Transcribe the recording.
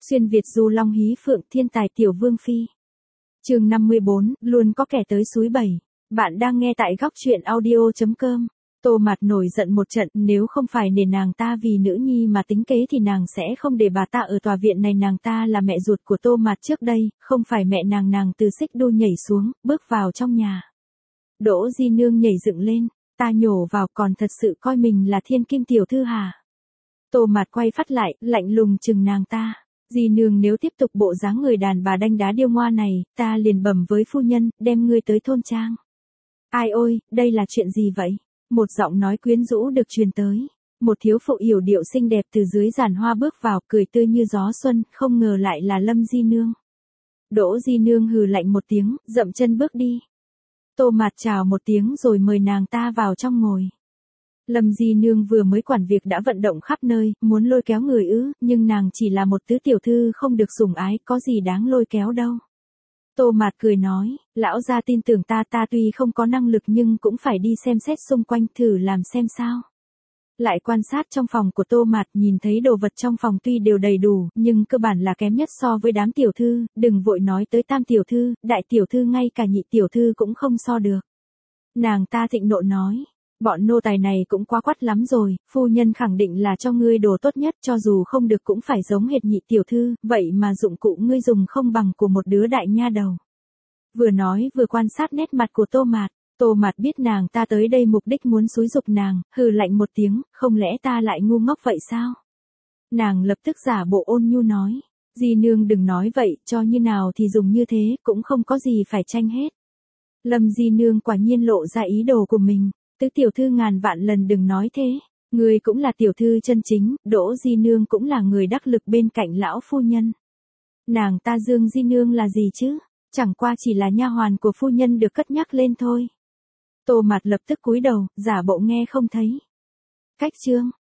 Xuyên Việt du long hí phượng thiên tài tiểu vương phi. Chương 54, luôn có kẻ tới súi bẩy. Bạn đang nghe tại góc truyện audio.com. Tô Mạt nổi giận một trận, nếu không phải để nàng ta vì nữ nhi mà tính kế thì nàng sẽ không để bà ta ở tòa viện này. Nàng ta là mẹ ruột của Tô Mạt trước đây, không phải mẹ nàng từ xích đu nhảy xuống, bước vào trong nhà. Đỗ Di Nương nhảy dựng lên, ta nhổ vào còn thật sự coi mình là thiên kim tiểu thư hả? Tô Mạt quay phát lại, lạnh lùng chừng nàng ta. Di Nương nếu tiếp tục bộ dáng người đàn bà đanh đá điêu ngoa này, ta liền bẩm với phu nhân, đem ngươi tới thôn trang. Ai ôi, đây là chuyện gì vậy? Một giọng nói quyến rũ được truyền tới. Một thiếu phụ yểu điệu xinh đẹp từ dưới giàn hoa bước vào, cười tươi như gió xuân, không ngờ lại là Lâm Di Nương. Đỗ Di Nương hừ lạnh một tiếng, dậm chân bước đi. Tô Mạt chào một tiếng rồi mời nàng ta vào trong ngồi. Lâm Di Nương vừa mới quản việc đã vận động khắp nơi, muốn lôi kéo người nhưng nàng chỉ là một tứ tiểu thư không được sủng ái, có gì đáng lôi kéo đâu. Tô Mạt cười nói, lão gia tin tưởng ta tuy không có năng lực nhưng cũng phải đi xem xét xung quanh thử làm xem sao. Lại quan sát trong phòng của Tô Mạt, nhìn thấy đồ vật trong phòng tuy đều đầy đủ, nhưng cơ bản là kém nhất so với đám tiểu thư, đừng vội nói tới tam tiểu thư, đại tiểu thư ngay cả nhị tiểu thư cũng không so được. Nàng ta thịnh nộ nói, bọn nô tài này cũng quá quắt lắm rồi, phu nhân khẳng định là cho ngươi đồ tốt nhất, cho dù không được cũng phải giống hệt nhị tiểu thư, vậy mà dụng cụ ngươi dùng không bằng của một đứa đại nha đầu. Vừa nói vừa quan sát nét mặt của Tô Mạt. Tô Mạt biết nàng ta tới đây mục đích muốn xúi giục nàng, hừ lạnh một tiếng, không lẽ ta lại ngu ngốc vậy sao? Nàng lập tức giả bộ ôn nhu nói, Di Nương đừng nói vậy, cho như nào thì dùng như thế, cũng không có gì phải tranh hết. Lâm Di Nương quả nhiên lộ ra ý đồ của mình, tứ tiểu thư ngàn vạn lần đừng nói thế, ngươi cũng là tiểu thư chân chính, Đỗ Di Nương cũng là người đắc lực bên cạnh lão phu nhân. Nàng ta Dương Di Nương là gì chứ? Chẳng qua chỉ là nha hoàn của phu nhân được cất nhắc lên thôi. Tô Mạt lập tức cúi đầu, giả bộ nghe không thấy. Cách chương